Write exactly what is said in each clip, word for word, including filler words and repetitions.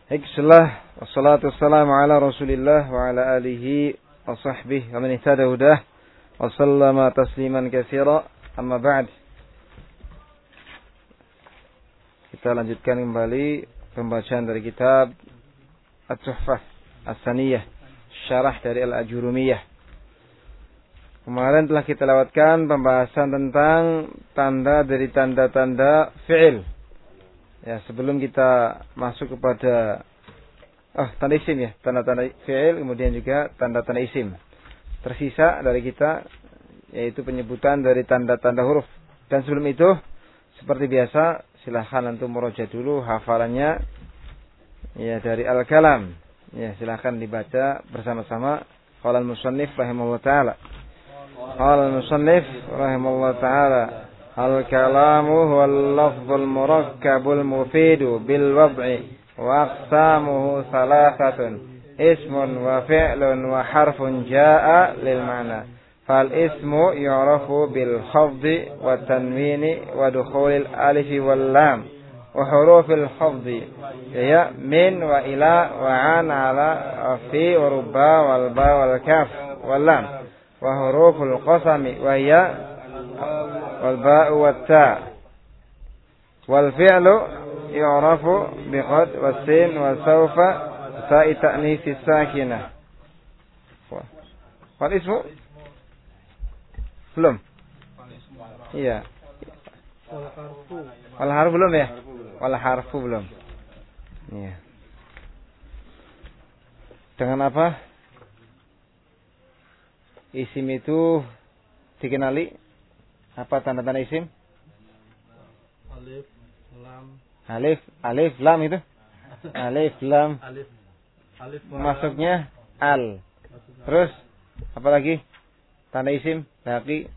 Bismillah, wassalatu wassalamu ala rasulillah wa ala alihi wa sahbihi wa man ihtada hudah wa sallama tasliman katsira, amma ba'd. Kita lanjutkan kembali pembacaan dari kitab At-Tuhfah As-Saniyah, syarah dari Al-Ajurumiyah. Kemarin telah kita lewatkan pembahasan tentang tanda dari tanda-tanda fi'il. Ya, sebelum kita masuk kepada oh, tanda isim ya, tanda-tanda fi'il, kemudian juga tanda-tanda isim. Tersisa dari kita yaitu penyebutan dari tanda-tanda huruf. Dan sebelum itu, seperti biasa, silahkan antum murojaah dulu hafalannya ya dari Al-Kalam. Ya, silahkan dibaca bersama-sama. Qala al-musannif rahimahullah taala. Qala al-musannif rahimahullah taala. Al-kalamu huwal lafzul murakkabul mufidu bil wad'i wa aqsamuhu thalathatun ismun wa fi'lun wa harfun jaa'a lil ma'na. Fal ismu yu'rafu bil khafdi wa tanwini wa dukhulil alifi wal lam wa hurufil khafdi ya min wa ila wa an ala fi wa ruba wal ba wal kaf wal lam wa huruful qasami wa ya wal ba'u wat ta wal fi'lu yu'rafu bi qad was sin wa sawfa sa'i ta'nis sakinah. Wal ismu belum? Iya. Wal harfu belum ya? Wal harfu belum. Iya. Dengan apa? Isim itu dikenali? Apa tanda-tanda isim? Alif, lam. Alif, alif, lam itu? Alif, lam. Alif, alif. Masuknya al. Terus apa lagi? Tanda isim, laki.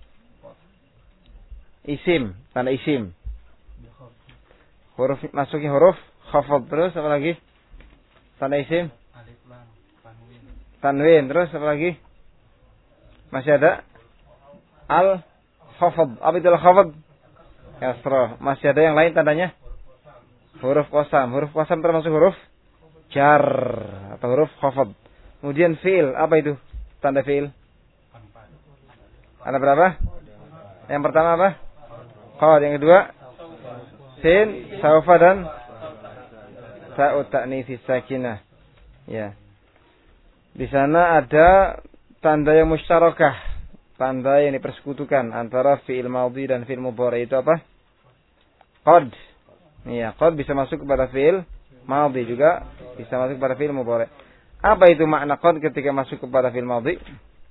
Isim, tanda isim. Huruf masuknya huruf khafad. Terus apa lagi? Tanda isim? Alif, lam, tanwin. Tanwin. Terus apa lagi? Masih ada al khafad. Apa itu al khafad? Kasrah. Masih ada yang lain tandanya? Huruf qasam. Huruf qasam termasuk huruf jar atau huruf khafad. Kemudian fi'il, apa itu? Tanda fi'il? Ada berapa? Yang pertama apa? Qad. Yang kedua sin, sawfa dan ta'u ta'nits sakinah. Ya. Di sana ada tanda yang musyarakah, tanda yang dipersekutukan antara fi'il madhi dan fi'il mudhari. Itu apa? Qad. Iya, qad bisa masuk kepada fi'il madhi juga bisa masuk kepada fi'il mudhari. Apa itu makna qad ketika masuk kepada fi'il madhi?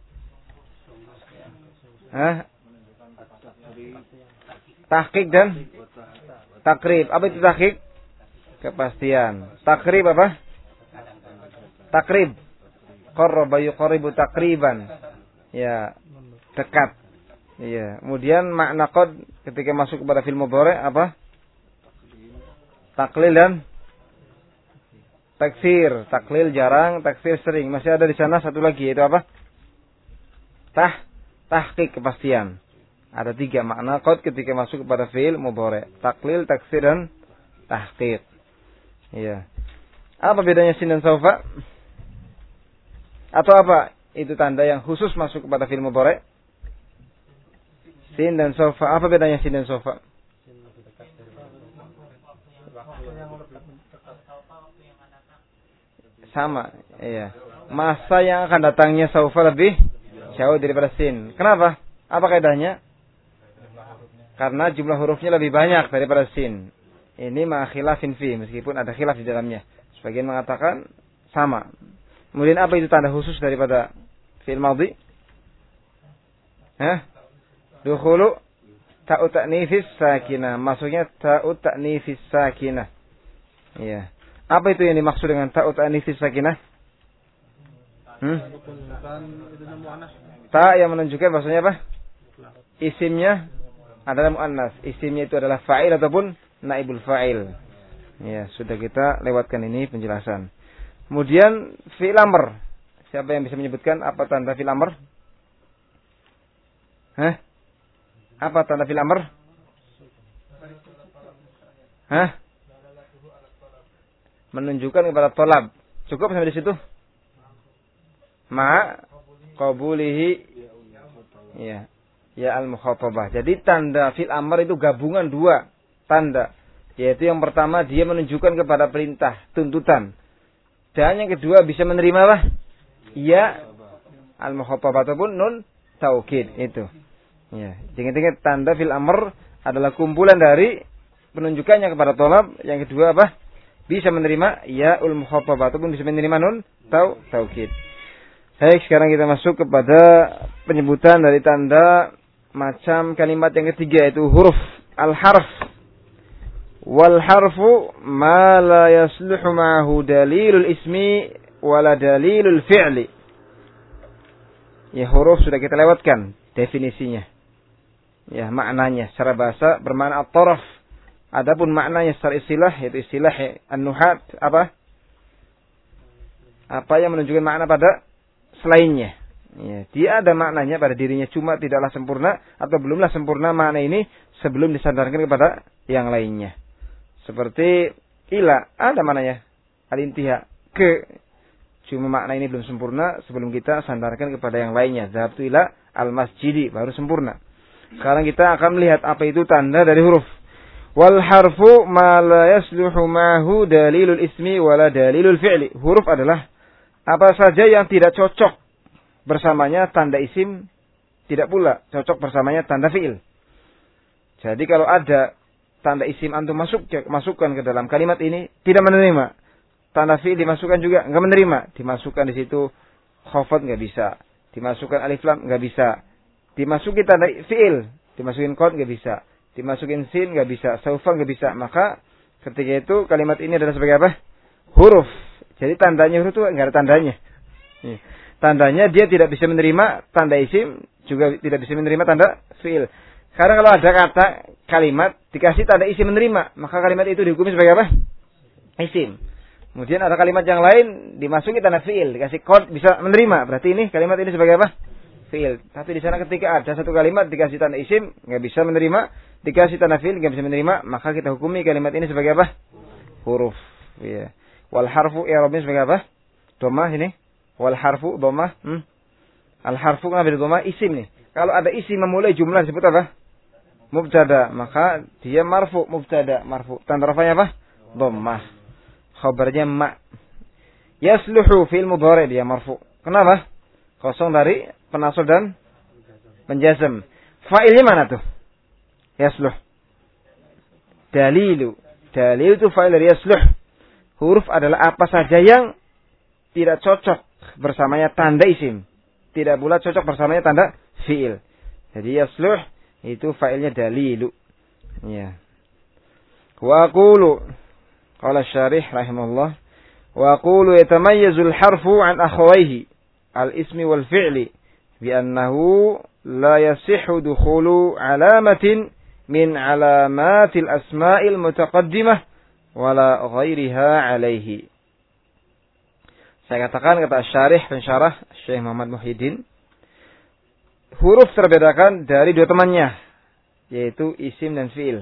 Hah? Tahqiq dan takrib. Apa itu tahqiq? Kepastian. Takrib apa? Takrib. Qarraba yuqarribu takriban. Ya, dekat. Iya. Kemudian makna qad ketika masuk kepada fi'il mudhari apa? Taklil dan taksir. Taklil jarang, taksir sering. Masih ada di sana satu lagi, yaitu apa? Tah tahqiq, kepastian. Ada tiga makna qad ketika masuk kepada fi'il mudhari. Taklil, taksir dan tahqiq. Iya. Apa bedanya sin dan sawfa? Atau apa itu tanda yang khusus masuk kepada fi'il mudhari? Sin dan sawfa. Apa bedanya sin dan sawfa? Sama, iya. Masa yang akan datangnya sawfa lebih jauh daripada sin. Kenapa? Apa kaidahnya? Karena jumlah hurufnya lebih banyak daripada sin. Ini ma khilafin fi, meskipun ada khilaf di dalamnya. Sebagian mengatakan sama. Kemudian apa itu tanda khusus daripada fi'il madhi? Hah? Dukhulu ta'u ta'nits sakinah. Maksudnya ta'u ta'nits sakinah. Iya. Apa itu yang dimaksud dengan ta'u ta'nits sakinah? Hmm? Ta yang menunjukkan maksudnya apa? Isimnya adalah muannas. Isimnya itu adalah fa'il ataupun naibul fa'il. Ya, sudah kita lewatkan ini penjelasan. Kemudian fi'il amr. Siapa yang bisa menyebutkan apa tanda fi'il amr? Hah? Apa tanda fi'il amr? Hah? menunjukkan kepada tolab. Cukup sampai di situ? Ma qabulihi ya ya al-mukhatabah. Jadi tanda fil amr itu gabungan dua tanda, yaitu yang pertama dia menunjukkan kepada perintah, tuntutan. Dan yang kedua bisa menerima apa? Ya al-mukhatabah ataupun nun taukid itu. Ya, ingat-ingat tanda fil amr adalah kumpulan dari penunjukannya kepada tolab. Yang kedua apa? Bisa menerima ya ul mukhatabah ataupun bisa menerima nun tau taukid. Baik, sekarang kita masuk kepada penyebutan dari tanda macam kalimat yang ketiga, yaitu huruf al-harf. Wal harfu ma la yasluhu ma'ahu dalilul ismi wala dalilul fi'li. Ya, huruf sudah kita lewatkan definisinya. Ya, maknanya secara bahasa bermakna at-taraf. Adapun maknanya secara istilah, yaitu istilah an-nuhat apa? Apa yang menunjukkan makna pada selainnya. Ya, dia ada maknanya pada dirinya, cuma tidaklah sempurna atau belumlah sempurna makna ini sebelum disandarkan kepada yang lainnya. Seperti ila, ada maknanya al-intiha, ke. Cuma makna ini belum sempurna sebelum kita sandarkan kepada yang lainnya. Zahabtu ila al-masjidi, baru sempurna. Sekarang kita akan melihat apa itu tanda dari huruf. Wal harfu ma la yasluhu ma'hu dalilul ismi wala dalilul fi'li. Huruf adalah apa saja yang tidak cocok bersamanya tanda isim, tidak pula cocok bersamanya tanda fi'il. Jadi kalau ada tanda isim antum masuk masukkan ke dalam kalimat ini, tidak menerima. Tanda fi'il dimasukkan juga enggak menerima. Dimasukkan di situ khafad enggak bisa. Dimasukkan alif lam enggak bisa. Dimasukin tanda fi'il, dimasukin qad enggak bisa. Dimasukin sin nggak bisa, saufa nggak bisa. Maka ketika itu kalimat ini adalah sebagai apa? Huruf. Jadi tandanya huruf itu nggak ada tandanya. Tandanya dia tidak bisa menerima tanda isim, juga tidak bisa menerima tanda fi'il. Karena kalau ada kata kalimat dikasih tanda isim menerima, maka kalimat itu dihukumi sebagai apa? Isim. Kemudian ada kalimat yang lain dimasuki tanda fi'il, dikasih qad bisa menerima. Berarti ini kalimat ini sebagai apa? Fi'il. Tapi di sana ketika ada satu kalimat dikasih tanda isim nggak bisa menerima, dikasih tanda fi'il nggak bisa menerima, maka kita hukumi kalimat ini sebagai apa? Huruf. Ya. Wal harfu i'rabnya sebagai apa? Dhammah ini. Wal harfu dhammah. Hmm. Al harfu kan ada dhammah isim nih. Kalau ada isim memulai jumlah disebut apa? Mubtada. Maka dia marfu, mubtada, marfu. Tanda rafanya apa? Dhammah. Khabarnya ma. Yasluhu fil mudhari, dia marfu. Kenapa? Kosong dari penasab dan penjazm. Fa'ilnya mana tuh? Yasluh. Dalilu. Dalil itu fa'il dari yasluh. Huruf adalah apa saja yang tidak cocok bersamanya tanda isim. Tidak pula cocok bersamanya tanda fi'il. Jadi yasluh itu fa'ilnya dalilu. Ya. Wa aqulu. Qala syarih rahimahullah. Wa aqulu yatamayyazul harfu an akhawaihi. Al-ismi wal fi'li. Bi'annahu la yasihu dukhulu alamatin min alamatil asma'il mutaqaddimah wala ghairiha alaihi. Saya katakan kata syarih pensyarah Syekh Muhammad Muhyiddin, huruf terbedakan dari dua temannya, yaitu isim dan fi'il.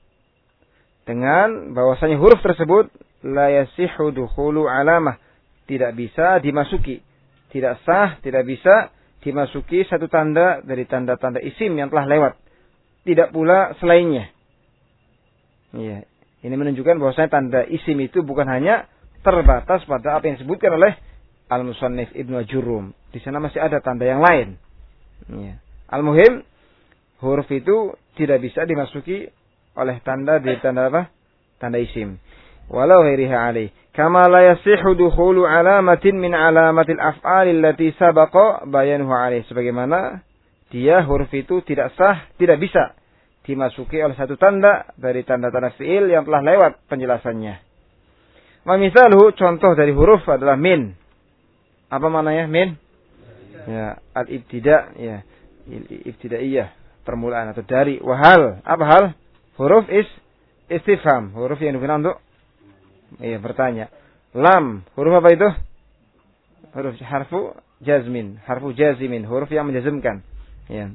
Dengan bahwasanya huruf tersebut la yasihu dukhulu alamah, tidak bisa dimasuki, tidak sah, tidak bisa dimasuki satu tanda dari tanda-tanda isim yang telah lewat. Tidak pula selainnya. Ya, ini menunjukkan bahwasanya tanda isim itu bukan hanya terbatas pada apa yang disebutkan oleh Al-Musannif Ibnu Ajurum. Di sana masih ada tanda yang lain. Ya. Al-Muhim, huruf itu tidak bisa dimasuki oleh tanda dari tanda apa? Tanda isim. Walau ghairiha alaih. Kama la yasihu dukhulu alamatin min alamatil af'alil lati sabaqa bayanuhu alaih. Sebagaimana dia huruf itu tidak sah, tidak bisa dimasuki oleh satu tanda dari tanda-tanda fi'il yang telah lewat penjelasannya. Wa misaluhu, contoh dari huruf adalah min. Apa maknanya min? Ya, al-ibtida, ya, ibtidaiyah, permulaan atau dari. Wahal, apa hal? Huruf is istifham, huruf yang digunakan untuk iya bertanya. Lam, huruf apa itu? Huruf harfu jazmin, harfu jazimin, huruf yang menjazmkan. Ya.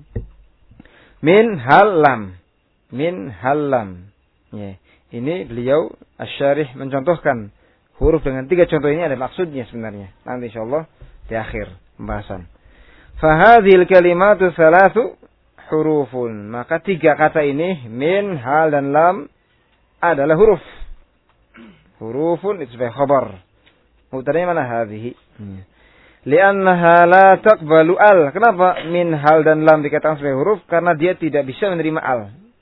Min hal lam, min hal lam. Ya. Ini beliau asy-syarih mencontohkan huruf dengan tiga contoh ini ada maksudnya sebenarnya. Nanti insyaallah di akhir pembahasan. Fahadhil kalimatu thalathu hurufun. Maka tiga kata ini, min, hal, dan lam, adalah huruf. Hurufun itu sebagai khabar. Mubtada'nya mana? Hadhihi. Li'annaha la taqbalu al. Kenapa min, hal, dan lam dikatakan sebagai huruf? Karena dia tidak bisa menerima al.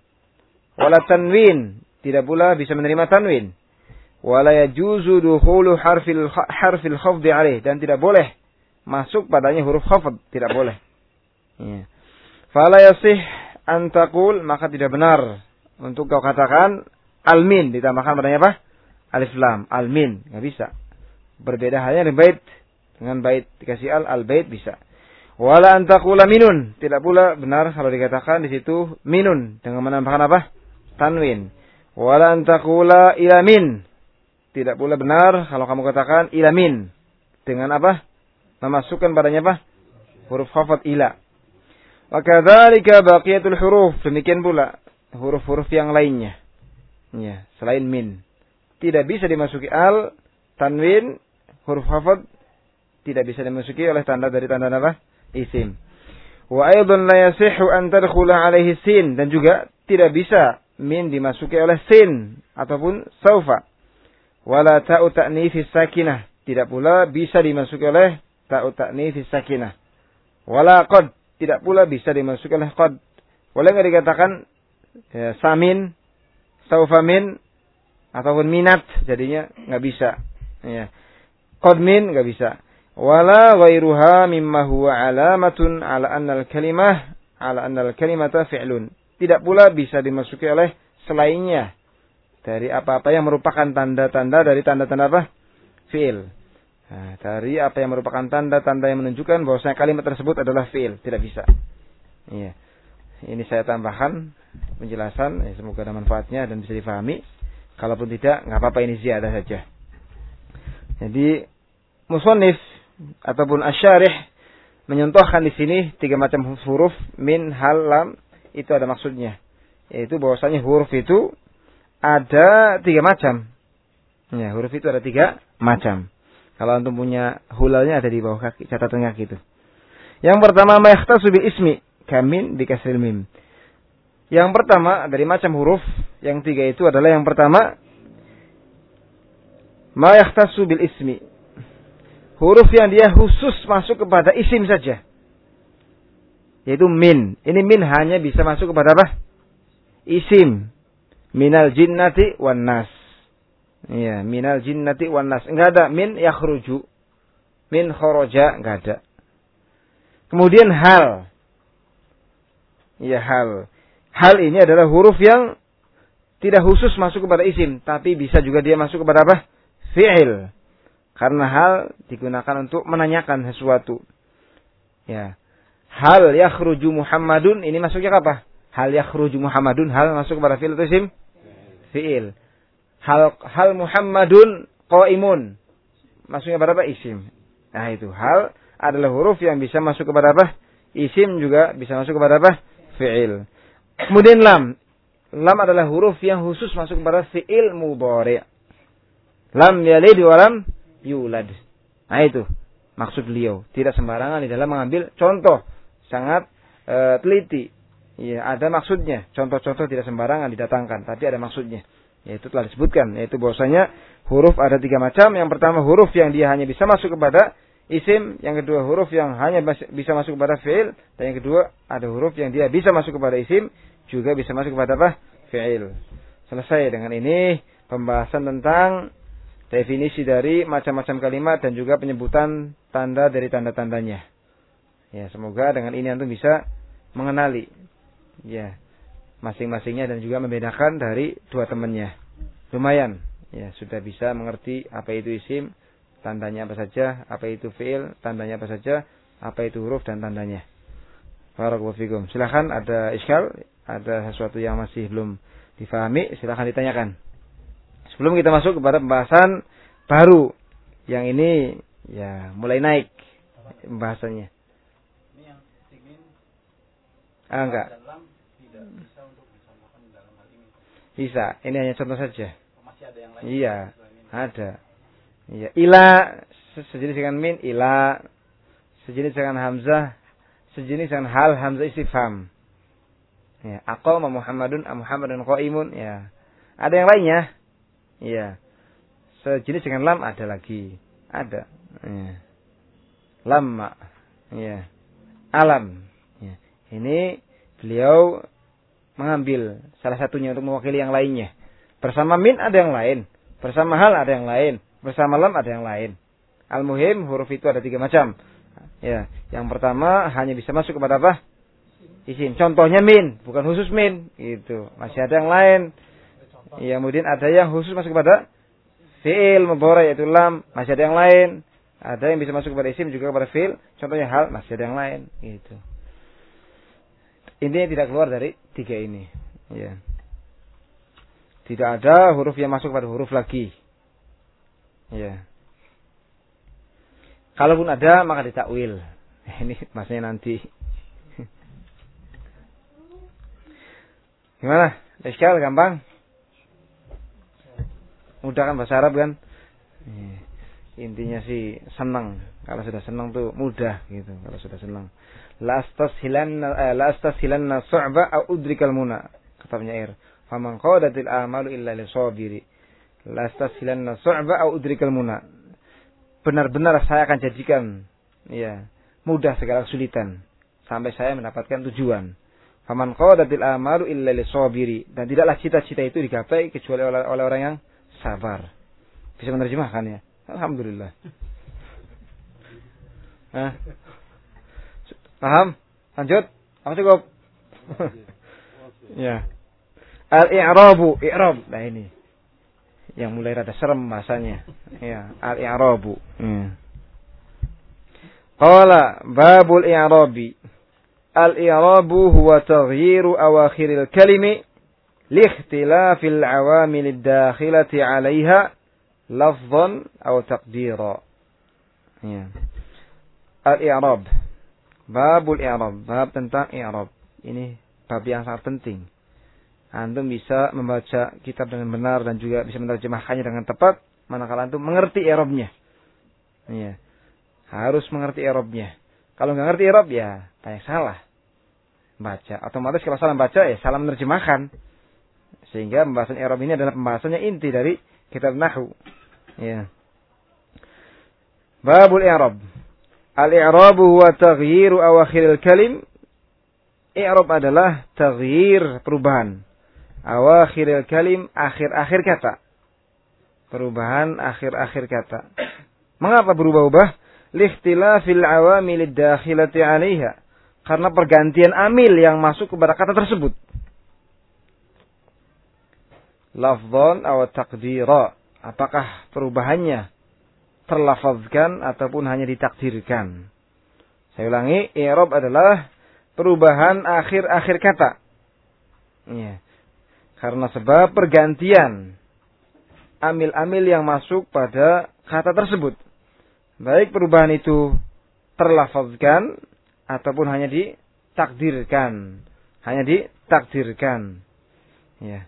Wala tanwin. Tidak pula bisa menerima tanwin. Wala yajuzu dukhulu harfil harfil khafdi alaih. Dan tidak boleh masuk padanya huruf khafd. Tidak boleh. Ya. Fala yasih an taqul. Maka tidak benar untuk kau katakan al-min. Ditambahkan padanya apa? Alif lam. Al-min. Nggak bisa. Berbeda halnya dengan bait. Dengan bait dikasih al, al-bait bisa. Wala an taqula minun. Tidak pula benar kalau dikatakan di situ minun. Dengan menambahkan apa? Tanwin. Wala an taqula ila min. Tidak pula benar kalau kamu katakan ila min. Dengan apa? Memasukkan padanya apa? Huruf khafat ila. Wa kadzalika baqiyatul huruf. Demikian pula huruf-huruf yang lainnya. Ya, selain min. Tidak bisa dimasuki al, tanwin, huruf khafat tidak bisa dimasuki oleh tanda dari tanda apa? Isim. Wa aidan la yasihhu an tadkhula alaihi sin, dan juga tidak bisa min dimasuki oleh sin ataupun saufa. Wala ta'u ta'nits sakinah, tidak pula bisa dimasuki oleh ta'u ta'nits sakinah. Wala qad, tidak pula bisa dimasuki oleh qad. Boleh enggak dikatakan ya, samin, saufa min ataupun minat, jadinya enggak bisa. Ya. Qad min enggak bisa. Wala ghairuha mimma huwa alamatun ala anna al-kalimah ala anna al-kalimata fi'lun. Tidak pula bisa dimasuki oleh selainnya dari apa-apa yang merupakan tanda-tanda dari tanda-tanda apa? Fi'il. Nah, dari apa yang merupakan tanda-tanda yang menunjukkan bahwasanya kalimat tersebut adalah fi'il. Tidak bisa. Iya. Ini saya tambahkan penjelasan. Ya, semoga ada manfaatnya dan bisa difahami. Kalaupun tidak, nggak apa-apa, ini ziyadah saja. Jadi, musannif ataupun asyarih menyontohkan di sini tiga macam huruf, min, hal, lam. Itu ada maksudnya. Yaitu bahwasanya huruf itu ada tiga macam. Ya, huruf itu ada tiga macam. Kalau antum punya hulalnya ada di bawah kaki, catatan kaki itu. Yang pertama, ma yakhtasu bil ismi, kamin bi kasril mim. Yang pertama dari macam huruf yang tiga itu adalah yang pertama, ma yakhtasu bil ismi. Huruf yang dia khusus masuk kepada isim saja. Yaitu min. Ini min hanya bisa masuk kepada apa? Isim. Minal jinnati wan nas. Iya, minal jinnati wan nas. Enggak ada min yakhruju. Min kharaja, enggak ada. Kemudian hal. Iya, hal. Hal ini adalah huruf yang tidak khusus masuk kepada isim, tapi bisa juga dia masuk kepada apa? Fi'il. Karena hal digunakan untuk menanyakan sesuatu. Ya. Hal yakhruju Muhammadun, ini masuknya apa? Hal yakhruju Muhammadun, hal masuk kepada fi'il atau isim? Fi'il. Hal hal Muhammadun qaimun. Masuknya pada apa? Isim. Nah, itu hal adalah huruf yang bisa masuk kepada apa? Isim, juga bisa masuk kepada apa? Fi'il. Kemudian lam. Lam adalah huruf yang khusus masuk kepada fi'il mudhari'. Lam yalid wa lam yulad. Nah, itu maksud beliau. Tidak sembarangan di dalam mengambil contoh. Sangat uh, teliti. Ya, ada maksudnya. Contoh-contoh tidak sembarangan didatangkan, tapi ada maksudnya. Yaitu telah disebutkan, yaitu bahwasanya huruf ada tiga macam. Yang pertama huruf yang dia hanya bisa masuk kepada isim, yang kedua huruf yang hanya bisa masuk kepada fi'il, dan yang kedua ada huruf yang dia bisa masuk kepada isim, juga bisa masuk kepada apa? Fi'il. Selesai dengan ini pembahasan tentang definisi dari macam-macam kalimat dan juga penyebutan tanda dari tanda-tandanya. Ya, semoga dengan ini antum bisa mengenali ya masing-masingnya dan juga membedakan dari dua temannya. Lumayan, ya sudah bisa mengerti apa itu isim, tandanya apa saja, apa itu fi'il, tandanya apa saja, apa itu huruf dan tandanya. Barakallahu fikum. Silakan, ada iskal, ada sesuatu yang masih belum difahami, silakan ditanyakan. Sebelum kita masuk kepada pembahasan baru yang ini ya mulai naik pembahasannya. Ini yang ingin ah, enggak. dalam tidak bisa untuk disamakan dalam hal ini. Bisa, ini hanya contoh saja. Masih ada yang lain? Iya, ada. Ya, ila sejenis dengan min, ila sejenis dengan hamzah, sejenis dengan hal hamzah istifham. Ya, aqama Muhammadun am Muhammadun qaimun, ya. Ada yang lainnya? Ya. Sejenis dengan lam ada lagi. Ada. Ya. Lamma. Ya. Alam. Ya. Ini beliau mengambil salah satunya untuk mewakili yang lainnya. Bersama min ada yang lain. Bersama hal ada yang lain. Bersama lam ada yang lain. Al-muhim huruf itu ada tiga macam. Ya. Yang pertama hanya bisa masuk kepada apa? Isim. Contohnya min, bukan khusus min, gitu. Masih ada yang lain. Ya, kemudian ada yang khusus masuk kepada fi'il mudhari yaitu lam, masih ada yang lain. Ada yang bisa masuk kepada isim juga kepada fi'il, contohnya hal, masih ada yang lain, gitu. Intinya tidak keluar dari tiga ini. Ya. Tidak ada huruf yang masuk pada huruf lagi. Ya. Kalaupun ada maka ditakwil. Ini maksudnya nanti. Gimana? Iskal gampang? Mudah kan bahasa Arab kan? Intinya sih senang. Kalau sudah senang tuh mudah gitu. Kalau sudah senang. La astashilanna eh, la astashilanna su'ba au udrikal muna. Kata penyair. Faman qadatil a'malu illa lisabiri. La astashilanna su'ba au udrikal muna. Benar-benar saya akan jadikan ya, mudah segala kesulitan sampai saya mendapatkan tujuan. Faman qadatil amalu illa lisabiri, dan tidaklah cita-cita itu digapai kecuali oleh, oleh orang yang sabar. Bisa menerjemahkan ya? Alhamdulillah. Hah? Paham? Lanjut? Apa cukup? Ya. Al-i'rabu, i'rab. Nah ini yang mulai rada serem bahasanya. Ya, al-i'rabu. Hmm. Qala babul i'rabi. Al-i'rabu huwa taghyiru awakhiril kalimi liikhtilafil awamil ad-dakhilati 'alayha lafdhan aw taqdira. Ya. Al-i'rab. Babul i'rab, bab tentang i'rab. Ini bab yang sangat penting. Antum bisa membaca kitab dengan benar dan juga bisa menerjemahkannya dengan tepat manakala antum mengerti i'rabnya. Ya. Harus mengerti i'rabnya. Kalau nggak ngerti i'rab ya banyak salah baca. Otomatis kalau salah baca ya salah menerjemahkan. Sehingga pembahasan i'rab ini adalah pembahasannya inti dari kitab nahwu. Ya. Babul i'rab. Al-i'rabu huwa taghyiru awakhiril kalim. I'rab adalah taghyir, perubahan. Awakhiril kalim, akhir-akhir kata. Perubahan akhir-akhir kata. Mengapa berubah-ubah? Liikhtilafil awamil ad-dakhilati 'alaiha. Karena pergantian amil yang masuk kepada kata tersebut. Lafdhan aw taqdira. Apakah perubahannya terlafazkan ataupun hanya ditakdirkan? Saya ulangi, i'rab adalah perubahan akhir-akhir kata. Ya. Karena sebab pergantian amil-amil yang masuk pada kata tersebut. Baik perubahan itu terlafazkan ataupun hanya ditakdirkan. Hanya ditakdirkan. Ya.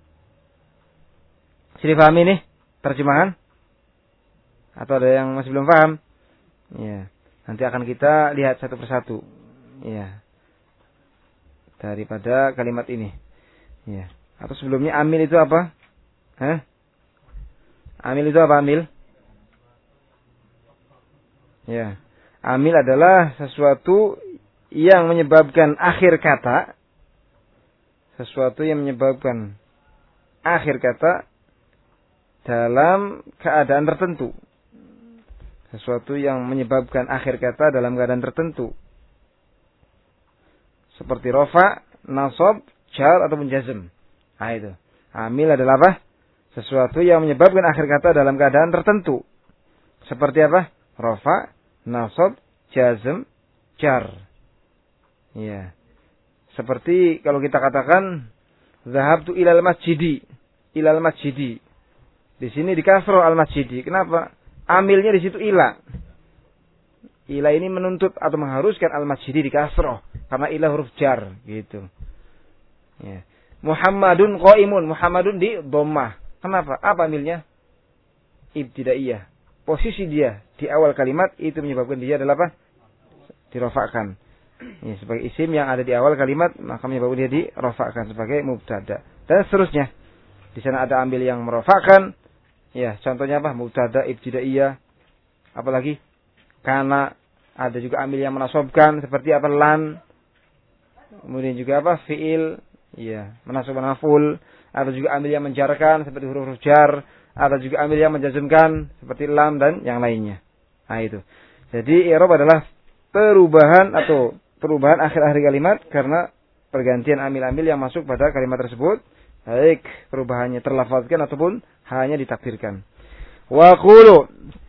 Sudah paham ini terjemahan? Atau ada yang masih belum paham? Ya. Nanti akan kita lihat satu persatu. Ya. Daripada kalimat ini. Ya. Atau sebelumnya amil itu apa? Hah? Amil itu apa amil? Ya. Amil adalah sesuatu yang menyebabkan akhir kata. Sesuatu yang menyebabkan akhir kata dalam keadaan tertentu. Sesuatu yang menyebabkan akhir kata dalam keadaan tertentu. Seperti rofa, nasab, jar ataupun jazm. Nah itu. Amil adalah apa? Sesuatu yang menyebabkan akhir kata dalam keadaan tertentu. Seperti apa? Rofa, nasab, jazm, jar. Ya. Seperti kalau kita katakan zahabtu ilal masjidi, ilal masjidi. Di sini di kasroh al masjidi. Kenapa? Amilnya di situ ila. Ila ini menuntut atau mengharuskan al masjidi di kasroh karena ila huruf jar gitu. Ya. Muhammadun qaimun, Muhammadun di dhammah. Kenapa? Apa amilnya? Ibtidaiyah. posisi dia di awal kalimat itu menyebabkan dia adalah apa? Dirofakkan. Ya, sebagai isim yang ada di awal kalimat maka menyebabkan dia dirofakkan sebagai mubtada. Dan seterusnya. Di sana ada ambil yang merofakkan. Ya, contohnya apa? Mubtada ibtidaiyah. Apalagi? Kana. Ada juga ambil yang menasobkan seperti apa? Lan. Kemudian juga apa? Fi'il. Ya, menasobkan maf'ul. Ada juga ambil yang menjarkan seperti huruf-huruf jar. Ada juga ambil yang menjazmkan seperti lam dan yang lainnya. Nah itu. Jadi i'rab adalah perubahan atau perubahan akhir-akhir kalimat karena pergantian amil-amil yang masuk pada kalimat tersebut, baik perubahannya terlafazkan ataupun hanya ditakdirkan. Wa qulu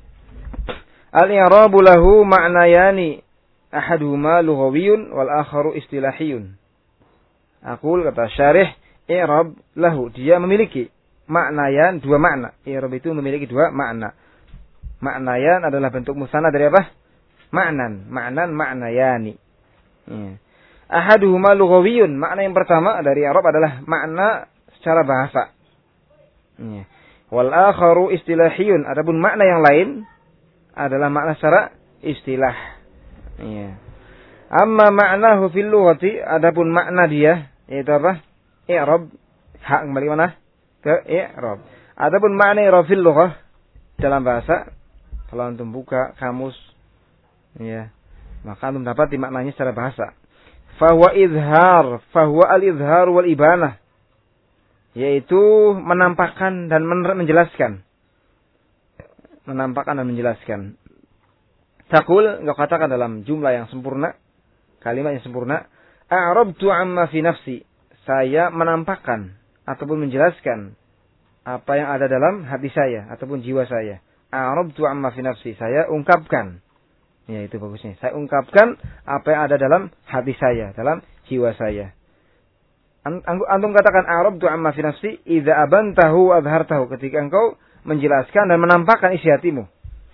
al-i'rabu lahu ma'nayani ahaduhuma lughawiyyun wal akharu istilahiyun. Aqul kata syarih, i'rab lahu dia memiliki maknayan dua makna. I'rab itu memiliki dua makna. Maknayan adalah bentuk musanna dari apa? Ma'nan, ma'nan ma'nayani. Ya. Ahaduhuma lughawiyyun, makna yang pertama dari i'rab adalah makna secara bahasa. Ya. Wal akharu istilahiyun, adapun makna yang lain adalah makna secara istilah. Ya. Amma ma'nahu fil lughati, adapun makna dia yaitu apa? I'rab. Hak kembali mana? Ke i'rab. Adapun makna i'rab fil lughah dalam bahasa, kalau antum buka kamus ya, maka antum dapat maknanya secara bahasa. Fahuwa izhar, fahuwa al-izhar wal ibanah. Yaitu menampakkan dan menjelaskan. Menampakkan dan menjelaskan. Taqul, engkau katakan dalam jumlah yang sempurna, kalimat yang sempurna, a'rabtu amma fi nafsi. Saya menampakkan ataupun menjelaskan apa yang ada dalam hati saya ataupun jiwa saya. A'rabtu amma fi nafsi. Saya ungkapkan. Ya, itu bagusnya. Saya ungkapkan apa yang ada dalam hati saya, dalam jiwa saya. Antum katakan a'rabtu amma fi nafsi idza abantahu wa adhartahu, ketika engkau menjelaskan dan menampakkan isi hatimu.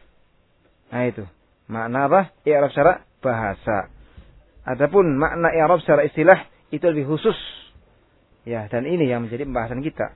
Nah itu. Makna apa? I'rab secara bahasa. Adapun makna i'rab secara istilah itu lebih khusus. Ya, dan ini yang menjadi pembahasan kita.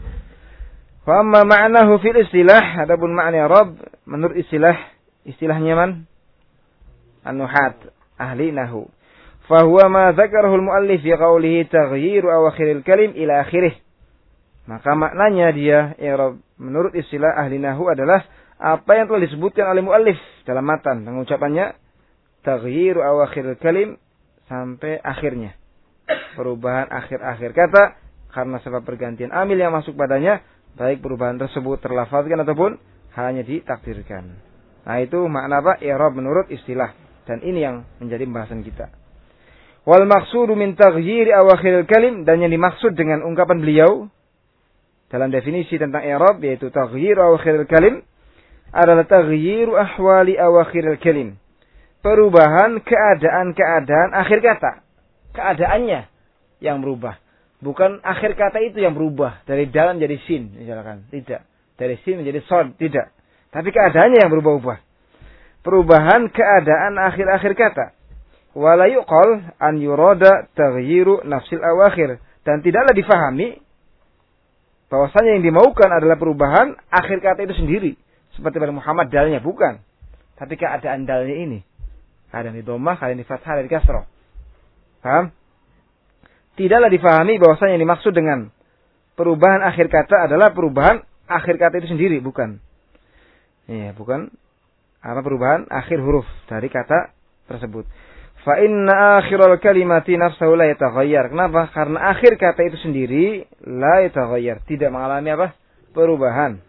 Wa amma ma'nahu fil istilah, adapun makna i'rab menurut istilah, istilahnya man? An-nuhat, ahli nahu. Fahuwa ma dzakarahu al-muallif fi qawlihi taghyiru awakhiril kalim ila akhirih. Maka maknanya dia i'rab menurut istilah ahli nahu adalah apa yang telah disebutkan oleh muallif dalam matan, pengucapannya taghyiru awakhiril kalim sampai akhirnya. Perubahan akhir-akhir kata karena sebab pergantian amil yang masuk padanya, baik perubahan tersebut terlafazkan ataupun hanya ditakdirkan. Nah itu makna apa? I'rab menurut istilah. Dan ini yang menjadi pembahasan kita. Wal maqsudu min taghyiri awakhiril kalim, dan yang dimaksud dengan ungkapan beliau dalam definisi tentang i'rab yaitu taghyiru awakhiril kalim adalah taghyiru ahwali awakhiril kalim. Perubahan keadaan-keadaan akhir kata. Keadaannya yang berubah. Bukan akhir kata itu yang berubah dari dal menjadi sin misalkan. Tidak. Dari sin menjadi shad, tidak. Tapi keadaannya yang berubah-ubah. Perubahan keadaan akhir-akhir kata. Wala yuqal an yurada taghyiru nafsil awakhir. Dan tidaklah difahami bahwasanya yang dimaukan adalah perubahan akhir kata itu sendiri. Seperti pada Muhammad dalnya, bukan. Tapi keadaan dalnya ini. Kadang di dhammah, kadang di fathah, kadang di kasrah. Paham? Tidaklah difahami bahwasanya yang dimaksud dengan perubahan akhir kata adalah perubahan akhir kata itu sendiri, bukan. Iya, bukan apa perubahan akhir huruf dari kata tersebut. Fa inna akhiral kalimati nafsuhu la yataghayyar. Kenapa? Karena akhir kata itu sendiri la yataghayyar, tidak mengalami apa? Perubahan.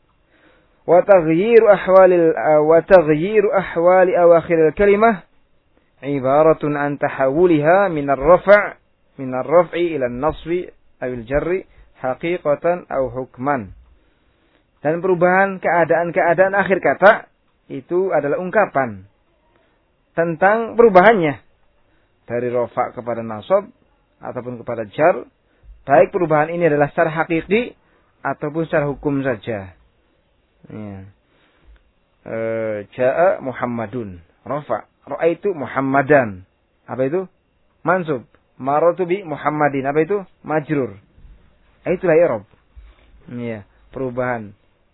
Wa taghyiru ahwalil wa taghyiru ahwali awakhiril kalimah ibaratun an tahawulha min ar-raf' min ar-raf'i ila an-nasbi aw al-jarri haqiqatan aw hukman. Dan perubahan keadaan-keadaan akhir kata itu adalah ungkapan tentang perubahannya dari rafa' kepada nasab ataupun kepada jar, baik perubahan ini adalah secara hakiki ataupun secara hukum saja. Ya. E, Ja'a Muhammadun, rafa', ra'aitu Muhammadan. Apa itu? Mansub. Maratu bi Muhammadin. Apa itu? Majrur. Itulah i'rab. Ya, perubahan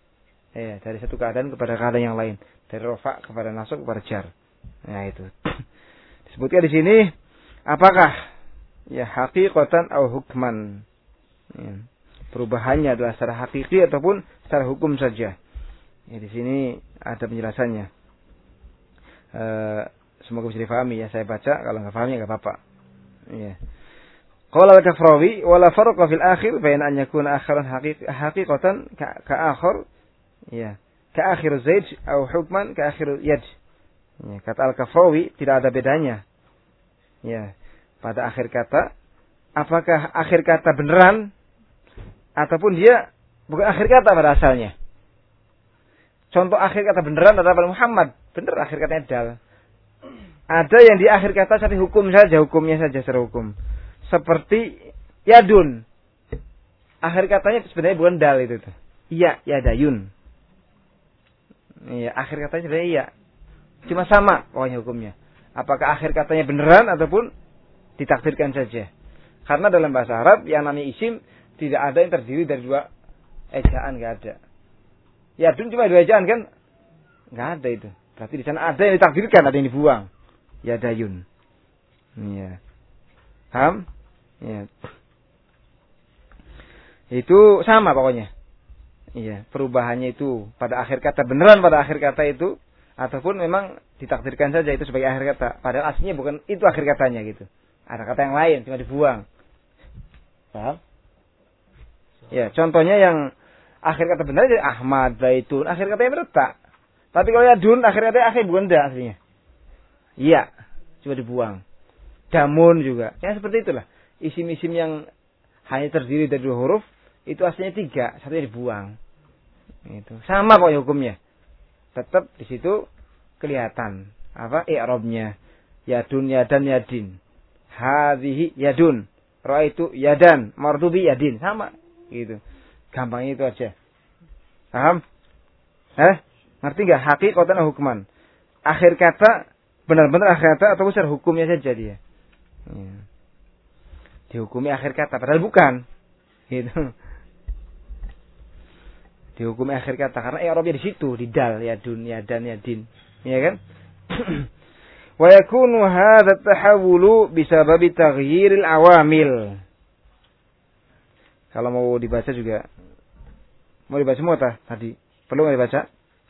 Ya, dari satu keadaan kepada keadaan yang lain. Dari rofa kepada nasab kepada jar. Nah, itu. Disebutkan di sini apakah ya haqiqatan atau hukman. Ya. Perubahannya adalah secara hakiki ataupun secara hukum saja. Ya, di sini ada penjelasannya. E, semoga bisa difahami ya. Saya baca, kalau nggak paham ya nggak apa-apa. Ya. Qala al-Kafrawi wala farqa fil akhir baina an yakuna akhiran haqiqatan ka, ka akhir ya ka akhir zaid atau hukman ka akhir yad. Ya, kata Al-Kafrawi tidak ada bedanya. Ya, pada akhir kata apakah akhir kata beneran ataupun dia bukan akhir kata pada asalnya. Contoh akhir kata beneran adalah Muhammad, bener akhir katanya dal. Ada yang di akhir kata tapi hukum saja, hukumnya saja secara hukum. Seperti yadun. Akhir katanya sebenarnya bukan dal itu tuh. Iya, yadayun. Iya, akhir katanya sebenarnya iya. Cuma sama pokoknya hukumnya. Apakah akhir katanya beneran ataupun ditakdirkan saja. Karena dalam bahasa Arab yang namanya isim tidak ada yang terdiri dari dua ejaan, enggak ada. Yadun cuma dua ejaan kan? Enggak ada itu. Berarti di sana ada yang ditakdirkan, ada yang dibuang. Yadayun. Iya. Paham? Iya. Itu sama pokoknya. Iya, perubahannya itu pada akhir kata beneran pada akhir kata itu ataupun memang ditakdirkan saja itu sebagai akhir kata. Padahal aslinya bukan itu akhir katanya gitu. Ada kata yang lain cuma dibuang. Paham? Ya, contohnya yang akhir kata benar jadi Ahmad, Zaitun, akhir katanya berletak. Tapi kalau ya dun akhir katanya akhir bukan dah aslinya. Iya, cuma dibuang. Damun juga. Ya seperti itulah. Isim-isim yang hanya terdiri dari dua huruf itu aslinya tiga, satunya dibuang. Itu sama kok hukumnya. Tetap di situ kelihatan apa i'rabnya. Yadun, yadan, yadin. Hadhihi yadun. Ra'aitu yadan, mardubi yadin. Sama gitu. Gampangnya itu aja. Paham? Eh? Ngerti enggak haqiqatan atau hukman? Akhir kata benar-benar akhir kata atau secara hukumnya saja dia. Ya. Dihukumi akhir kata padahal bukan. Gitu. Dihukumi akhir kata karena i'rabnya di situ, di dal, yadun, yadan, yadin. Ya kan? Wa yakunu hadha at-tahawulu bisababi taghyiril awamil. Kalau mau dibaca juga mau dibaca semua tadi. Perlu enggak dibaca?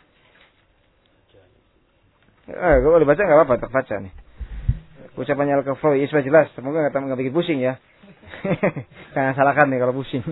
Eh, kalau dibaca enggak apa-apa, tak baca nih. Ucapannya Al-Kafrawi sudah jelas, semoga enggak enggak bikin pusing ya. Jangan salahkan nih kalau pusing.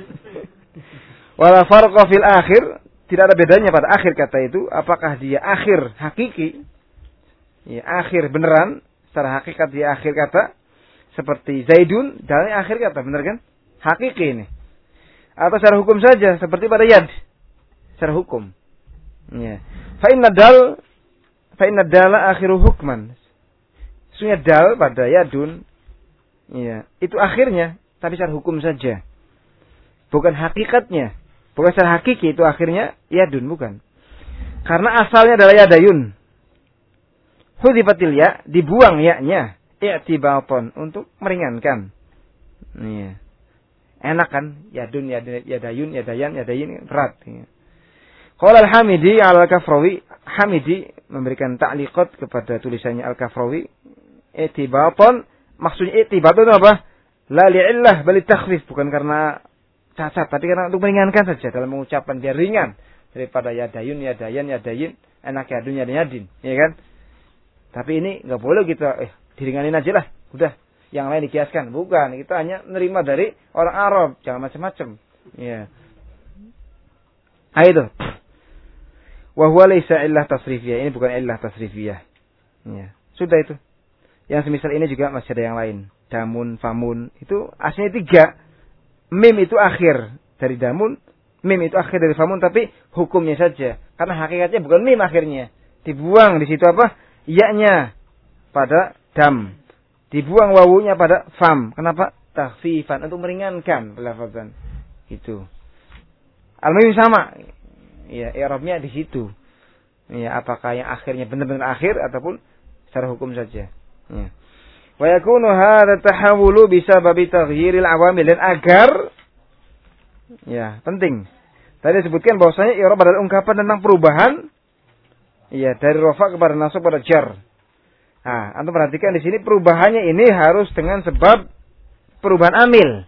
Wala farqa fil akhir, tidak ada bedanya pada akhir kata itu, apakah dia akhir hakiki, ya akhir beneran, secara hakikat dia akhir kata, seperti Zaidun, dalnya akhir kata, bener kan? Hakiki ini. Atau secara hukum saja, seperti pada yad, secara hukum. Ya. Fa inna dal, fa inna dala akhiru hukman. Sesungguhnya dal pada yadun, ya, itu akhirnya, tapi secara hukum saja. Bukan hakikatnya. Bukan secara hakiki itu akhirnya yadun, bukan. Karena asalnya adalah yadayun. Hudifatil ya, dibuang ya-nya. I'tibaton, untuk meringankan. Iya. Enak kan? Yadun, yadayun, yadayan, yadayin, berat. Qala al-Hamidi al-Kafrawi. Hamidi memberikan ta'liqat kepada tulisannya Al-Kafrawi. I'tibaton, maksudnya i'tibaton itu apa? La li'illah bali takhfif, bukan karena cacat, tapi karena untuk meringankan saja dalam mengucapkan biar ringan daripada yadayun, yadayan, yadayin, enak yadun, yadayan, yadin, ya kan? Tapi ini nggak boleh kita eh diringanin aja lah, udah yang lain dikiaskan, bukan? Kita hanya nerima dari orang Arab, jangan macam-macam, ya. Ayo itu. Wa huwa laysa illah tasrifiyah, ini bukan illah tasrifiyah, ya. Sudah itu. Yang semisal ini juga masih ada yang lain. Damun, famun, itu aslinya tiga. Mim itu akhir dari damun, mim itu akhir dari famun, tapi hukumnya saja. Karena hakikatnya bukan mim akhirnya. Dibuang di situ apa? Ya-nya pada dam. Dibuang wawunya pada fam. Kenapa? Takhfifan, untuk meringankan pelafazan. Itu. Al-mim sama. Ya, i'rabnya di situ. Ya, apakah yang akhirnya benar-benar akhir ataupun secara hukum saja. Ya. Wa yakunu hadha tahawulu bisababi taghyiril awamil, dan agar ya penting Tadi disebutkan bahwasanya i'rab adalah ungkapan tentang perubahan iya dari rafa kepada nasab pada jar. Nah, antum perhatikan di sini perubahannya ini harus dengan sebab perubahan amil.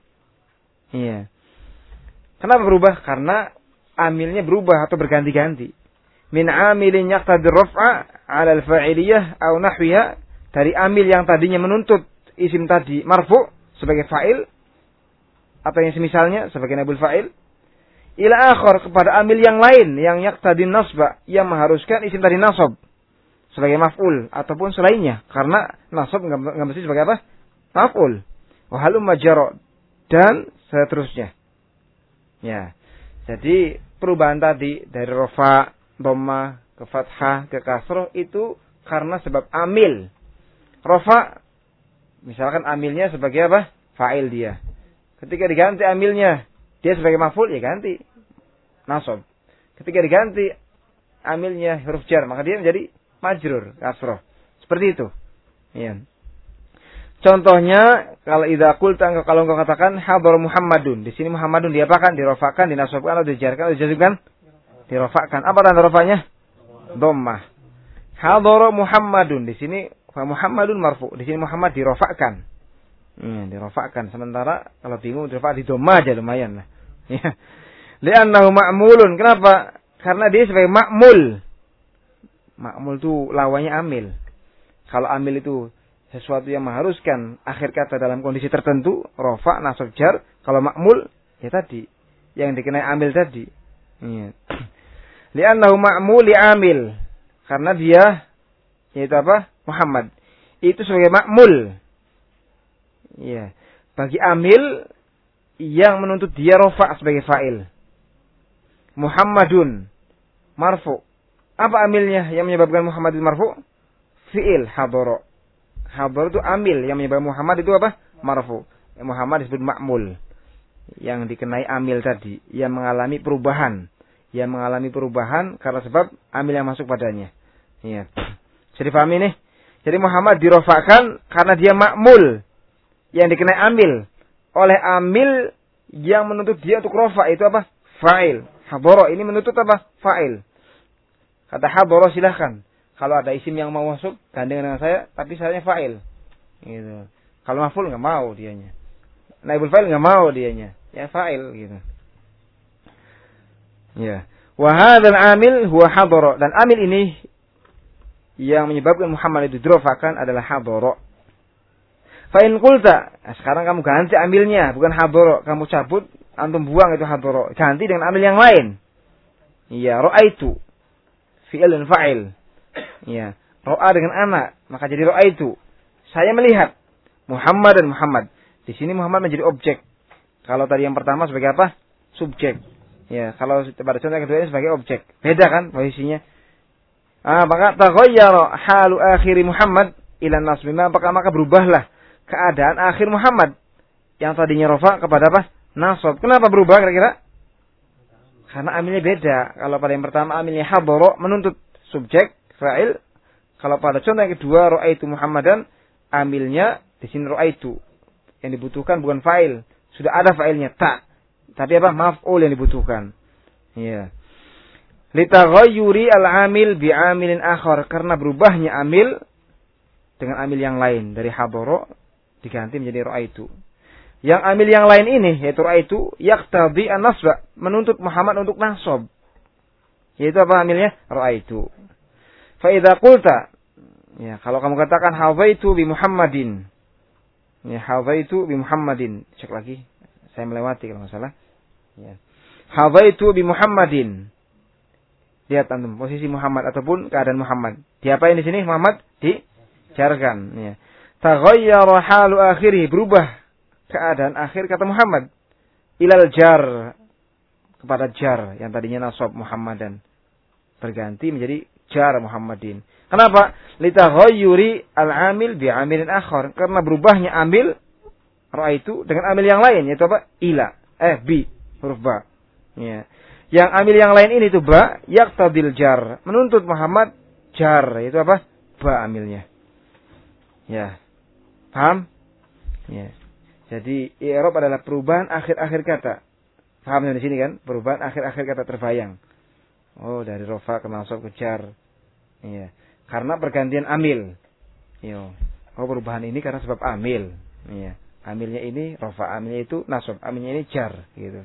Iya. Kenapa berubah? Karena amilnya berubah atau berganti-ganti. Min amilin yaqtadir raf'a 'ala al-fa'iliyah aw nahwiha, dari amil yang tadinya menuntut isim tadi marfu sebagai fa'il atau yang semisalnya sebagai naibul fa'il, ila akhar kepada amil yang lain yang yaqtadin nasba, yang mengharuskan isim tadi nasab sebagai maf'ul ataupun selainnya, karena nasab enggak mesti sebagai apa? Maf'ul. Wa halumma jara, dan seterusnya. Ya. Jadi perubahan tadi dari rafa, dhamma ke fathah ke kasroh itu karena sebab amil. Rafa misalkan amilnya sebagai apa? Fa'il dia. Ketika diganti amilnya dia sebagai maf'ul, ya ganti nasab. Ketika diganti amilnya huruf jar, maka dia menjadi majrur kasroh. Seperti itu. Ya. Contohnya kalau idza qulta, kalau engkau katakan hadar Muhammadun, di sini Muhammadun diapakan? Dirofakkan, dinasabkan atau dijarkan atau dijazmkan? Dirofakkan. Apa tanda rofanya? Dhammah. Hadar Muhammadun, di sini Muhammadun marfu, di sini Muhammad dirofakkan. Hmm, dirofakkan. Sementara kalau bingung dirofak di dhammah aja lumayan lah. Ya. Li'annahu ma'mulun. Kenapa? Karena dia sebagai ma'mul. Ma'mul itu lawannya amil. Kalau amil itu sesuatu yang mengharuskan akhir kata dalam kondisi tertentu, rofa, nasab, jar. Kalau ma'mul, ya tadi yang dikenai amil tadi. Iya. Li'annahu ma'mul li'amil, karena dia yaitu apa? Muhammad. Itu sebagai ma'mul. Iya. Bagi amil yang menuntut dia rofa sebagai fa'il. Muhammadun marfu. Apa amilnya yang menyebabkan Muhammadun marfu? Fi'il hadara. Hadar itu amil, yang menyebabkan Muhammad itu apa? Marfu. Muhammad disebut ma'mul, yang dikenai amil tadi, yang mengalami perubahan, yang mengalami perubahan karena sebab amil yang masuk padanya. Iya. Jadi paham ini? Jadi Muhammad dirofakkan karena dia ma'mul, yang dikenai amil oleh amil yang menuntut dia untuk rofa, itu apa? Fa'il. Hadara ini menuntut apa? Fa'il. Kata hadara silahkan. Kalau ada isim yang mau masuk, gandengan dengan saya, tapi sayanya fa'il. Gitu. Kalau maf'ul nggak mau dianya. Naibul fa'il nggak mau dianya. Ya fa'il gitu. Ya. Wa hadzal amil huwa hadara, dan amil ini yang menyebabkan Muhammad itu dirofakan adalah hadara. Fa in qulta, nah sekarang kamu ganti amilnya, bukan hadara, kamu cabut, antum buang itu hadara, ganti dengan amil yang lain. Iya, ra'aitu fi'il dan fa'il. Ya, ro'a dengan anak, maka jadi ro'a itu. Saya melihat Muhammad dan Muhammad. Di sini Muhammad menjadi objek. Kalau tadi yang pertama sebagai apa? Subjek. Ya, kalau pada contoh yang kedua ini sebagai objek. Beda kan posisinya? Ah, maka taghayyara halu akhiri Muhammad ila nasb. Maka maka berubahlah keadaan akhir Muhammad yang tadinya rafa kepada apa? Nasab. Kenapa berubah kira-kira? Karena amilnya beda. Kalau pada yang pertama amilnya hadara, menuntut subjek fa'il. Kalau pada contoh yang kedua ra'aitu Muhammadan, amilnya di sini ra'aitu. Yang dibutuhkan bukan fa'il, sudah ada fa'ilnya ta. Tapi apa? Maf'ul yang dibutuhkan. Iya. Litaghayyuri al-amil bi'amilin akhar, karena berubahnya amil dengan amil yang lain, dari hadara diganti menjadi ra'aitu. Yang amil yang lain ini yaitu ra'aitu yaqtadi an-nasba, menuntut Muhammad untuk nasab. Yaitu apa amilnya? Ra'aitu. Fa idza qulta, ya kalau kamu katakan hadzaitu bi Muhammadin. Ya, hadzaitu bi Muhammadin. Cek lagi. Saya melewati kalau enggak salah. Ya. Hadzaitu bi Muhammadin. Lihat antum posisi Muhammad ataupun keadaan Muhammad. Diapain di sini Muhammad? Dijarkan, ya. Taghayyara halu akhirih, berubah keadaan akhir kata Muhammad ilal jar, kepada jar yang tadinya nasab Muhammadan berganti menjadi jar Muhammadin. Kenapa? Litaghayyuri al-amil bi'amilin akhar, karena berubahnya amil ra'aitu dengan amil yang lain yaitu apa? Ila, eh bi, huruf ba. Ya. Yang amil yang lain ini tuh ba, yaqtadil jar, menuntut Muhammad jar, yaitu apa? Ba amilnya. Ya. Paham? Ya. Jadi i'rab adalah perubahan akhir-akhir kata. Paham di sini kan? Perubahan akhir-akhir kata terbayang. Oh, dari rofa ke nasab ke jar. Iya. Karena pergantian amil. Iya. Oh, perubahan ini karena sebab amil. Iya. Amilnya ini rofa, amilnya itu nasab, amilnya ini jar, gitu.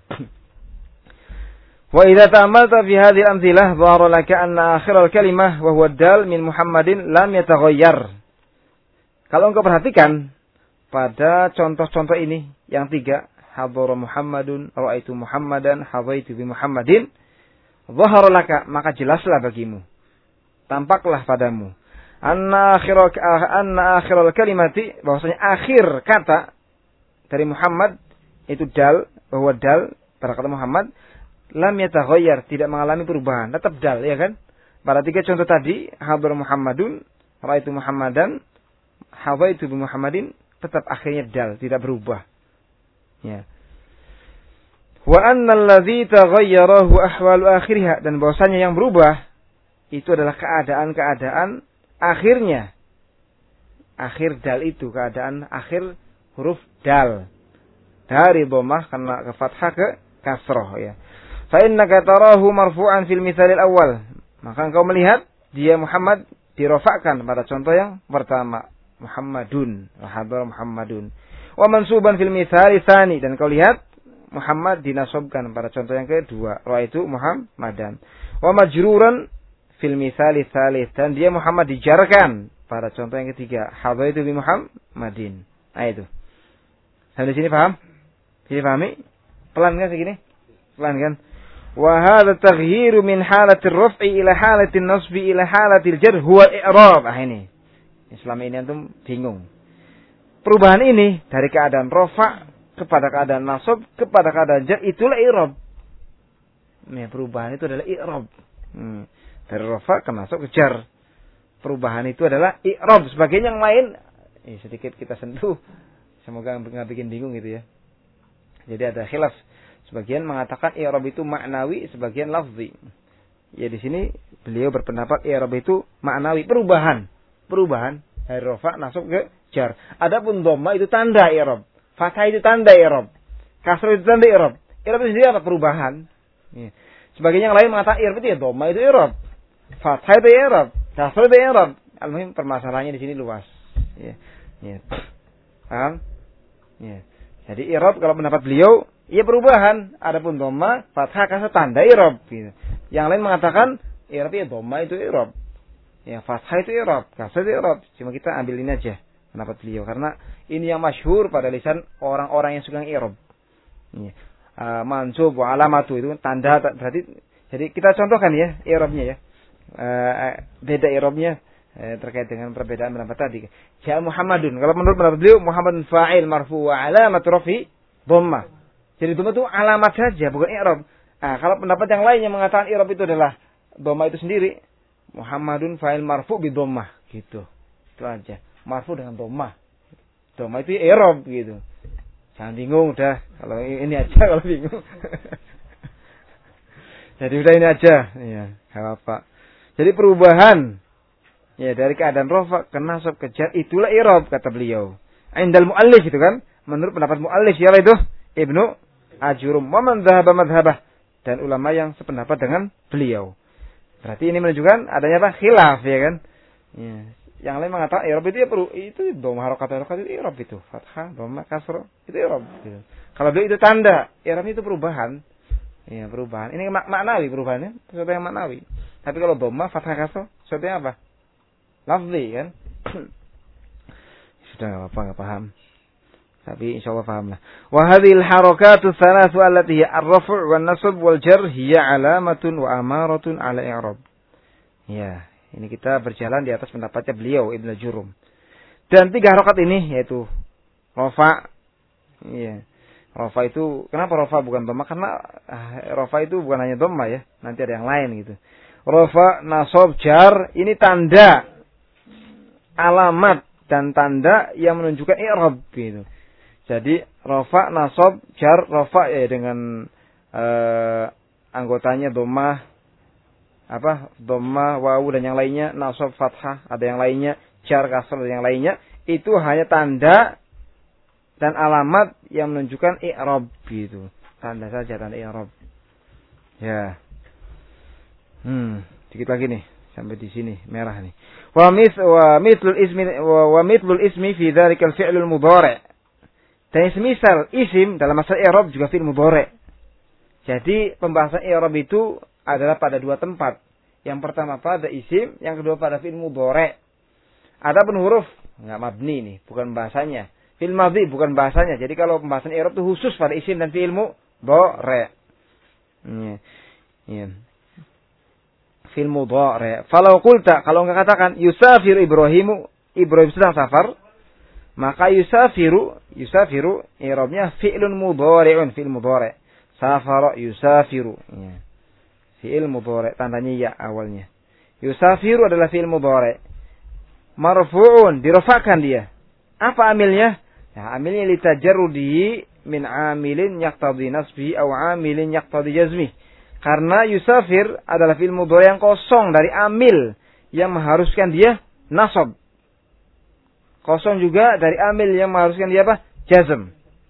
Wa idza ta'amalta fi hadhihi al-amthilah dhahara laka anna akhir al-kalimah wa huwa dal min Muhammadin lam yataghayyar. Kalau engkau perhatikan pada contoh-contoh ini yang tiga, hadara Muhammadun, ra'aitu Muhammadan, hadaitu bi Muhammadin, dhahara laka, maka jelaslah bagimu, tampaklah padamu, anna akhir anna akhir al-kalimati, bahwasanya akhir kata dari Muhammad itu dal, bahwa dal pada kata Muhammad lam yataghayyar, tidak mengalami perubahan, tetap dal, ya kan? Pada tiga contoh tadi, hadar Muhammadun, ra'aitu Muhammadan, hadaitu bi Muhammadin, tetap akhirnya dal, tidak berubah. Ya. Wa anna alladhi taghayyarahu ahwalu akhiriha, dan bahwasanya yang berubah itu adalah keadaan-keadaan akhirnya. Akhir dal itu keadaan akhir huruf dal. Dari dhammah kena ke fathah ke kasrah, ya. Fa innaka tarahu marfu'an fil mithalil awal. Maka engkau melihat dia Muhammad dirofakkan pada contoh yang pertama, Muhammadun, hadar Muhammadun. Wa mansuban fil mithali tsani, dan kau lihat Muhammad dinasobkan pada contoh yang kedua, ra'aitu Muhammadan. Wa majruran fil mithali tsalits, dan dia Muhammad dijarkan pada contoh yang ketiga, hadaitu bi Muhammadin. Nah itu. Sampai sini paham? Sini pahami? Pelan kan segini? Pelan kan? Wa hadha taghyiru min halatir raf'i ila halatin nasbi ila halatil jar huwa al-i'rab. Ah ini. Selama ini antum bingung. Perubahan ini dari keadaan rafa kepada keadaan nasab kepada keadaan jar, itulah i'rab. Nah, perubahan itu adalah i'rab. Hmm. Dari rafa ke nasab ke jar. Perubahan itu adalah i'rab. Sebagian yang lain eh, sedikit kita sentuh. Semoga enggak bikin bingung gitu ya. Jadi ada khilaf. Sebagian mengatakan i'rab itu maknawi, sebagian lafzi. Ya di sini beliau berpendapat i'rab itu maknawi, perubahan. Perubahan dari rafa nasab ke jar. Adapun dhamma itu tanda i'rab. Fathah itu tanda i'rab. Kasrah itu tanda i'rab. I'rab itu sendiri apa? Perubahan. Ya. Sebagian yang lain mengatakan i'rab itu ya dhamma itu i'rab. Fathah itu i'rab. Kasrah itu i'rab. Al-muhim permasalahannya di sini luas. Ya. Ya. Paham? Ya. Jadi i'rab kalau pendapat beliau ia perubahan. Adapun dhamma, fathah, kasrah tanda i'rab gitu. Yang lain mengatakan i'rab ya dhamma itu i'rab. Ya fathah itu i'rab, kasrah itu i'rab. Cuma kita ambil ini aja pendapat beliau karena ini yang masyhur pada lisan orang-orang yang suka i'rab. Ya. Uh, mansub wa alamatu itu tanda, berarti jadi kita contohkan ya i'rabnya ya. Uh, beda i'rabnya uh, terkait dengan perbedaan pendapat tadi. Ja Muhammadun. Kalau menurut pendapat beliau Muhammadun fa'il marfu wa alamatu rafi dhammah. Jadi dhammah itu alamat saja, bukan i'rab. Nah, kalau pendapat yang lain yang mengatakan i'rab itu adalah dhammah itu sendiri, Muhammadun fa'il marfu bi dhammah gitu. Itu aja. Marfu dengan dhammah. Dhammah itu i'rab gitu. Jangan bingung udah. Kalau ini aja kalau bingung. Jadi udah ini aja. Iya, enggak apa-apa. Jadi perubahan ya dari keadaan rafa ke nasab ke jar itulah i'rab kata beliau. Indal muallif itu kan, menurut pendapat muallif siapa itu? Ibnu Ajurum wa man dhahaba madhhabah, dan ulama yang sependapat dengan beliau. Berarti ini menunjukkan adanya apa? Khilaf ya kan? Ya. Yang lain mengatakan i'rab itu ya perlu itu dhamma harokat harokat itu i'rab itu, fathah, dhamma, kasrah, itu i'rab gitu. Kalau beliau itu tanda, i'rab itu perubahan. Ya, perubahan. Ini mak maknawi perubahannya, sesuatu yang maknawi. Tapi kalau dhamma, fathah, kasrah, sesuatu yang apa? Lafzi kan? Sudah enggak apa enggak paham. Tapi insyaallah pahamlah. Wa hadhil harakatu thalathu allati hiya ar-raf' wan nasb wal jar hiya alamatun wa amaratun ala i'rab. Ya, ini kita berjalan di atas pendapatnya beliau Ibnu Jurum. Dan tiga harokat ini yaitu rafa. Iya. Rafa itu kenapa rafa bukan dhamma? Karena ah, rafa itu bukan hanya dhamma ya, nanti ada yang lain gitu. Rafa, nasab, jar ini tanda, alamat dan tanda yang menunjukkan i'rab gitu. Jadi rafa, nasab, jar, rafa ya dengan uh, anggotanya dhammah, apa? Dhammah, wawu dan yang lainnya, nasab, fathah, ada yang lainnya, jar, kasrah dan yang lainnya, itu hanya tanda dan alamat yang menunjukkan i'rab gitu. tanda saja tanda i'rab. Ya. Hmm, dikit lagi nih sampai di sini merah nih. Wa mis wa mithlul ismi wa, wa mithlul ismi fi dzalikal fi'lul mudhari'. Dan semisal isim dalam masalah i'rab juga fi'il mudhari'. Jadi pembahasan i'rab itu adalah pada dua tempat. Yang pertama pada isim, yang kedua pada fi'il mudhari'. Adapun huruf enggak mabni nih, bukan bahasanya. Fi'il madhi bukan bahasanya. Jadi kalau pembahasan i'rab itu khusus pada isim dan fi'il mudhari'. Iya. Iya. Fi'il mudhari'. Falau qulta, kalau enggak katakan yusafir Ibrahimu, Ibrahim sedang safar, maka yusafiru, yusafiru i'rabnya fi'lun mudhari'un, fi'il mudhari'. Safara yusafiru. Ya. Fi'il mudhari', tandanya ya awalnya. Yusafiru adalah fi'il mudhari'. Marfu'un, dirafa'kan dia. Apa amilnya? Ya, amilnya litajarrudi min amilin yaqtadi nasbi aw amilin yaqtadi jazmi. Karena yusafir adalah fi'il mudhari' yang kosong dari amil yang mengharuskan dia nasab. Kosong juga dari amil yang mengharuskan dia apa? Jazm.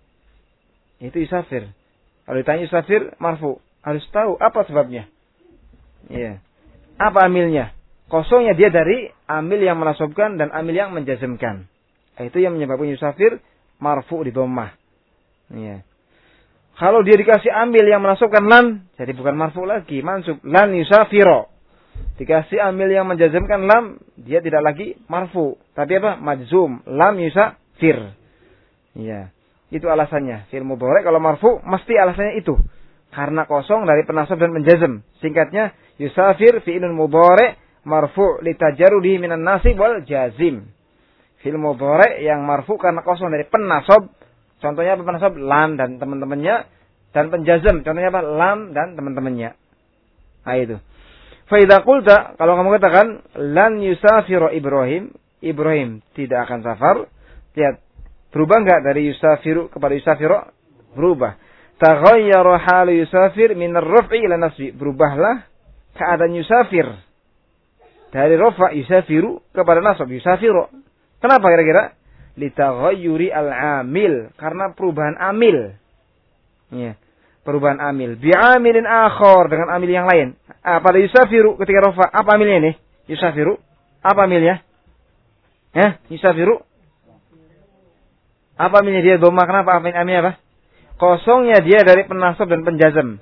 Itu yusafir. Kalau ditanya yusafir marfu, harus tahu apa sebabnya. Iya. Apa amilnya? Kosongnya dia dari amil yang menasabkan dan amil yang menjazmkan. Itu yang menyebabkan yusafir marfu di dhammah. Iya. Kalau dia dikasih amil yang menasabkan lan, jadi bukan marfu lagi, mansub. Lan yusafiro. Dikasih amil yang menjazmkan lam, dia tidak lagi marfu, tapi apa? Majzum. Lam yusafir. Iya. Itu alasannya. Fi'il mudhari' kalau marfu mesti alasannya itu. Karena kosong dari penasab dan penjazm. Singkatnya yusafir fi'ilun mudhari' marfu' litajarrudihi minan nasib wal jazim. Fi'il mudhari' yang marfu karena kosong dari penasab. Contohnya apa penasab? Lan dan teman-temannya. Dan penjazm. Contohnya apa? Lam dan teman-temannya. Nah itu. Fa idza qulta, kalau kamu katakan lan yusafiru Ibrahim, Ibrahim tidak akan safar. Lihat. Berubah enggak dari yusafiru kepada yusafiru? Berubah. Taghayyara halu yusafir min ar-raf'i ila nasbi. Berubahlah keadaan yusafir dari rafa' yusafiru kepada nasab yusafiru. Kenapa kira-kira? Litaghayyuri al-amil, karena perubahan amil. Ya, perubahan amil. Bi'amilin akhar, dengan amil yang lain. Ah, pada yusafiru ketika rafa', apa amilnya nih? Yusafiru. Apa amilnya? Ya, yusafiru. Apa amilnya dia dhamma? Kenapa? Apa amilnya apa? Kosongnya dia dari penasab dan penjazm.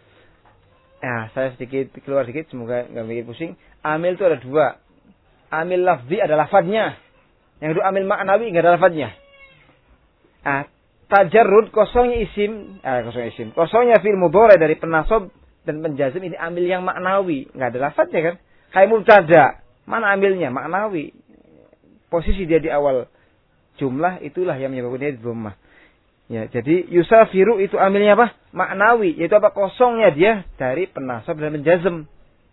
Ya, saya sedikit keluar sedikit, semoga nggak bikin pusing. Amil itu ada dua. Amil lafzi ada lafadznya. Yang kedua amil ma'nawi nggak ada lafadznya. Ah, tajarrud kosongnya isim, ah kosongnya isim. Kosongnya fi'il mudhari' dari penasab dan penjazm ini amil yang ma'nawi, nggak ada lafadznya kan? Kayak mubtada. Mana amilnya? Ma'nawi. Posisi dia di awal jumlah itulah yang menyebabkan dia dhammah. Ya, jadi yusafiru itu amilnya apa? Ma'nawi, yaitu apa? Kosongnya dia dari penasab dan penjazm.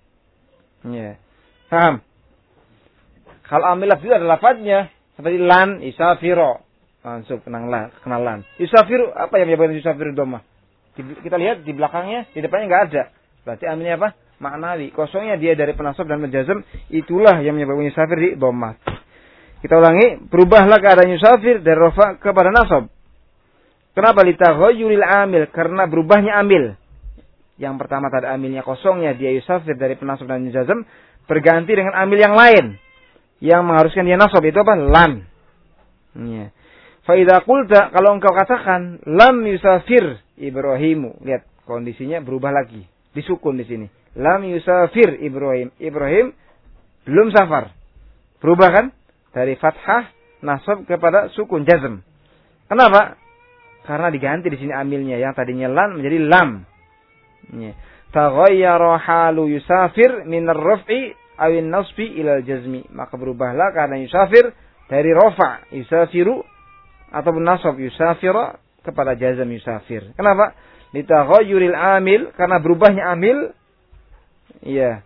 Ya. Paham? Kalau amil lafzi ada lafadznya seperti lan yusafiro. Mansub kenang lan, kenal lan. Yusafiru apa yang menyebabkan yusafiru dhammah? Kita lihat di belakangnya, di depannya enggak ada. Berarti amilnya apa? Ma'nawi. Kosongnya dia dari penasab dan penjazm, itulah yang menyebabkan yusafir di dhammah. Kita ulangi, berubahlah keadaan yusafir dari rafa kepada nasab. Kenapa? Litaghayyuril amil, karena berubahnya amil. Yang pertama tadi amilnya kosongnya dia yusafir dari penasab dan jazm, berganti dengan amil yang lain yang mengharuskan dia nasab, itu apa? Lam. Ya. Fa idza qulta, kalau engkau katakan lam yusafir Ibrahimu, lihat kondisinya berubah lagi, disukun di sini. Lam yusafir Ibrahim, Ibrahim belum safar. Berubah kan? Dari fathah nasab kepada sukun jazm. Kenapa? Karena diganti di sini amilnya yang tadinya lan menjadi lam. Ya. Taghayyara halu yusafir min ar-raf'i aw an-nasbi ila al-jazmi. Maka berubahlah karena yusafir dari rafa' yusafiru ataupun nasab yusafira kepada jazm yusafir. Kenapa? Litaghayyuril amil, karena berubahnya amil. Iya.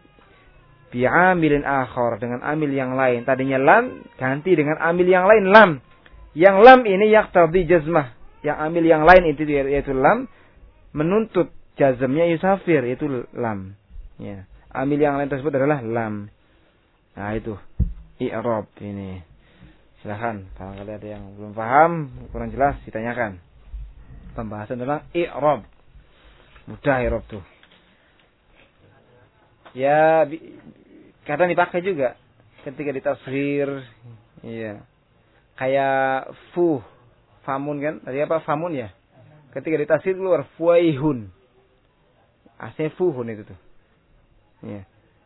Bi'amilin akhar, dengan amil yang lain. Tadinya lam ganti dengan amil yang lain lam. Yang lam ini yaqtadi jazmah. Yang amil yang lain itu yaitu lam menuntut jazmnya yusafir, itu lam. Ya. Amil yang lain tersebut adalah lam. Nah itu i'rab ini. Silakan kalau ada yang belum paham, kurang jelas ditanyakan. Pembahasan tentang i'rab. Mudah i'rab tuh. Ya, kadang dipakai juga ketika ditafsir. Iya. Kayak fuh, famun kan? Tadi apa? Famun ya? Ketika ditafsir keluar fuaihun. Aslinya fuhun itu tuh. Iya.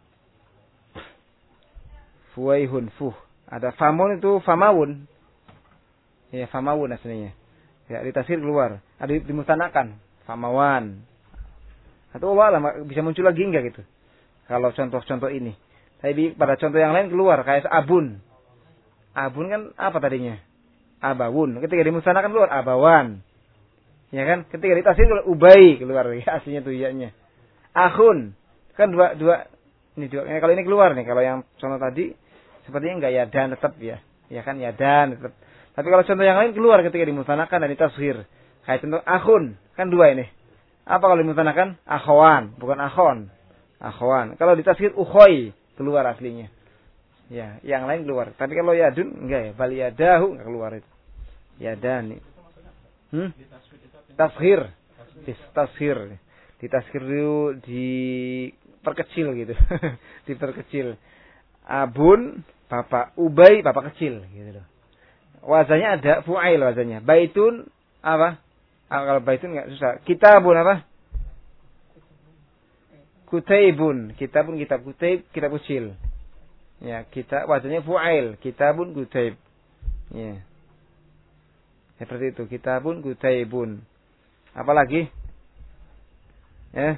Fuaihun, fuh. Ada famun itu famawun. Iya, famawun aslinya. Ya, ditafsir keluar. Ada dimustanakan, famawan. Atau Allah lah, bisa muncul lagi enggak gitu. Kalau contoh-contoh ini. Tapi pada contoh yang lain keluar kayak abun. Abun kan apa tadinya? Abawun. Ketika dimustanakan keluar abawan. Ya kan? Ketika ditafsir keluar ubay keluar ya, aslinya tuh iyanya. Akhun. Kan dua dua ini dua. Kalau ini keluar nih, kalau yang contoh tadi sepertinya enggak yadan tetap ya. Ya kan yadan tetap. Tapi kalau contoh yang lain keluar ketika dimustanakan dan ditafsir. Kayak contoh akhun, kan dua ini. Apa kalau dimustanakan? Akhwan, bukan akhon. Akhwan. Kalau ditafsir ukhoy, keluar aslinya. Ya, yang lain keluar. Tapi kalau yadun enggak ya, bal yadahu enggak keluar itu. Yadani. Hmm? Tafsir. Tafsir. Ditafsir dulu diperkecil gitu. Diperkecil. Abun, bapak. Ubay, bapak kecil gitu loh. Wazannya ada fu'ail wazannya. Baitun apa? Ah, kalau baitun enggak susah. Kitabun apa? Kutaibun. Kitabun kitab kutaib, kitab kecil. Ya, kita wazannya fu'ail. Kitabun kutaib. Ya. Seperti itu. Kitabun kutaibun. Apa lagi? Ya.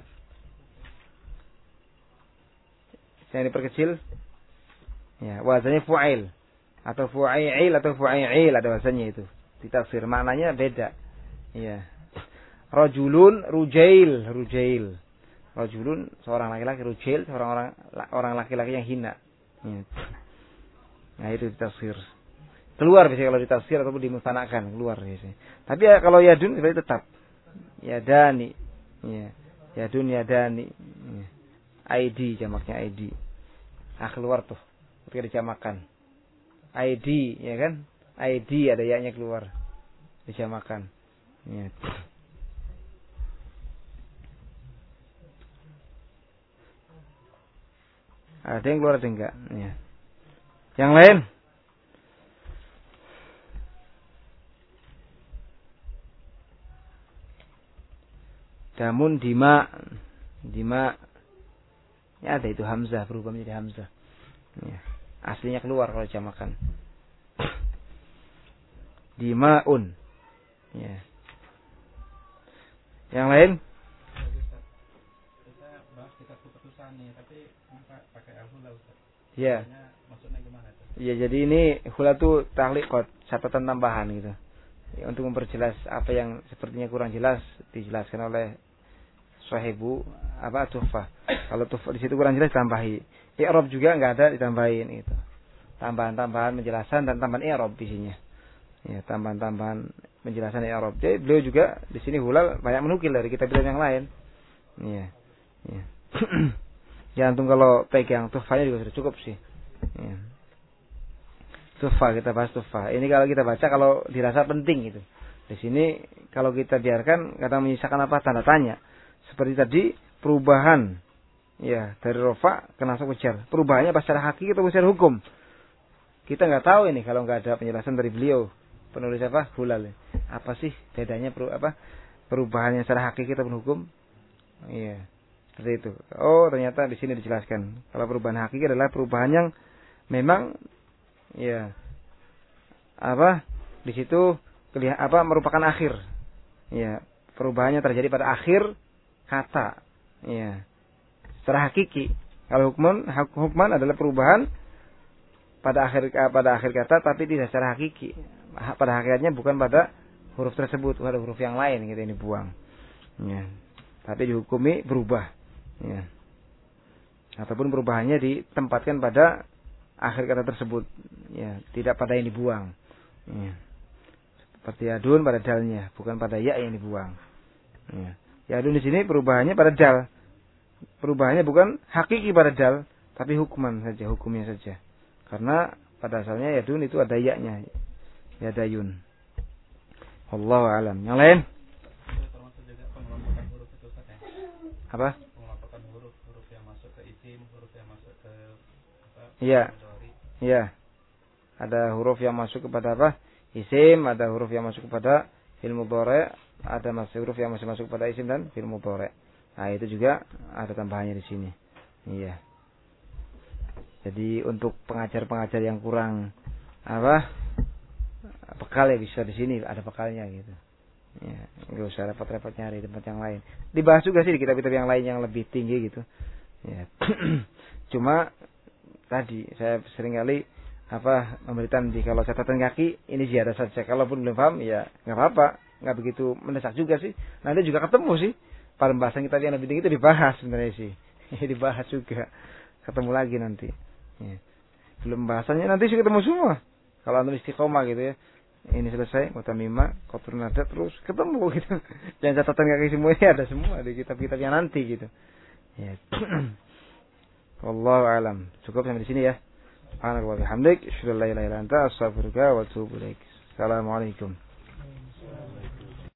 Yang diperkecil. Ya, wazannya fu'ail. Atau fu'ail atau fu'ail ada wazannya itu. Ditafsir maknanya beda. Iya. Rajulun rujail, rujail. Rajulun seorang laki-laki, rujail seorang orang orang laki-laki yang hina. Ya. Nah, itu ditafsir. Keluar biasanya kalau ditafsir ataupun dimustanakan, keluar biasanya. Tapi ya, kalau yadun sebenarnya tetap yadani. Ya. Yadun yadani. Ya. I D jamaknya I D. Ah, keluar tuh ketika dijamakan. I D, ya kan? I D ada ya-nya keluar. Dijamakan. Ya. Ada yang keluar ada enggak? Ya. Yang lain? Damun dima. Dima. Ya ada itu hamzah, berubah menjadi hamzah. Ya. Aslinya keluar kalau jamakan. Dimaun. Ya. Yang lain? Kita bahas kitab keputusan nih, tapi pakai al-hula Ustaz. Ya. Maksudnya gimana tuh? Ya, jadi ini hula tuh ta'liqat, catatan tambahan gitu. Ya, untuk memperjelas apa yang sepertinya kurang jelas dijelaskan oleh sahibu apa Tuhfah. Kalau Tuhfah di situ kurang jelas tambahi. I'rab juga enggak ada ditambahin gitu. Tambahan-tambahan penjelasan dan tambahan i'rab isinya. Ya, tambahan-tambahan penjelasan i'rab. Jadi beliau juga di sini hula banyak menukil dari kitab yang lain. Iya. Ya. Ya, antum kalau pegang Tuhfahnya juga sudah cukup sih. Ya. Tuhfah, kita bahas Tuhfah. Ini kalau kita baca kalau dirasa penting gitu. Di sini kalau kita biarkan kadang menyisakan apa tanda tanya. Seperti tadi perubahan ya dari rofa ke nasab ke jar. Perubahannya pas secara hakiki atau secara hukum. Kita nggak tahu ini kalau nggak ada penjelasan dari beliau. Penulis apa? Hulal. Apa sih bedanya peru, apa perubahannya secara hakiki atau hukum? Iya. Seperti itu. Oh, ternyata di sini dijelaskan. Kalau perubahan hakiki adalah perubahan yang memang ya apa? Di situ kelihatan apa merupakan akhir. Ya, perubahannya terjadi pada akhir kata. Ya. Secara hakiki. Kalau hukman, hukman adalah perubahan pada akhir pada akhir kata tapi tidak secara hakiki. Pada hakikatnya bukan pada huruf tersebut, pada huruf yang lain gitu ini buang. Ya. Tapi dihukumi berubah. Ya. Ataupun perubahannya ditempatkan pada akhir kata tersebut. Ya, tidak pada yang dibuang. Ya. Seperti adun pada dalnya, bukan pada ya yang dibuang. Ya. Ya adun di sini perubahannya pada dal. Perubahannya bukan hakiki pada dal, tapi hukuman saja, hukumnya saja. Karena pada asalnya yadun itu ada ya-nya. Yadayun. Wallahu a'lam. Yang lain? Apa? Mengelompokkan huruf, huruf yang masuk ke isim, huruf yang masuk ke apa? Iya. Mudhari. Iya. Ada huruf yang masuk kepada apa? Isim, ada huruf yang masuk kepada fi'il mudhari', ada masih huruf yang masih masuk kepada isim dan fi'il mudhari'. Nah, itu juga ada tambahannya di sini. Iya. Jadi untuk pengajar-pengajar yang kurang apa? Bekal ya bisa di sini ada bekalnya gitu. Ya, enggak usah repot-repot nyari tempat yang lain. Dibahas juga sih di kitab-kitab yang lain yang lebih tinggi gitu. Ya. Cuma tadi saya sering kali apa memberikan di kalau catatan kaki ini ziarah saja. Kalaupun belum paham ya nggak apa-apa, nggak begitu mendesak juga sih. Nanti juga ketemu sih. Pembahasan kita yang lebih tinggi itu dibahas sebenarnya sih. Dibahas juga. Ketemu lagi nanti. Ya. Belum bahasannya nanti sih ketemu semua. Kalau antum istiqomah gitu ya. Ini selesai, mutamimah, qatrun nada terus ketemu gitu. Jangan catatan kaki semuanya ada semua di kitab-kitab yang nanti gitu. Ya. Wallahu alam. Cukup sampai di sini ya. Subhanallah wa bihamdik, asyhadu an la ilaha illa anta, astaghfiruka wa atubu ilaik. Assalamualaikum.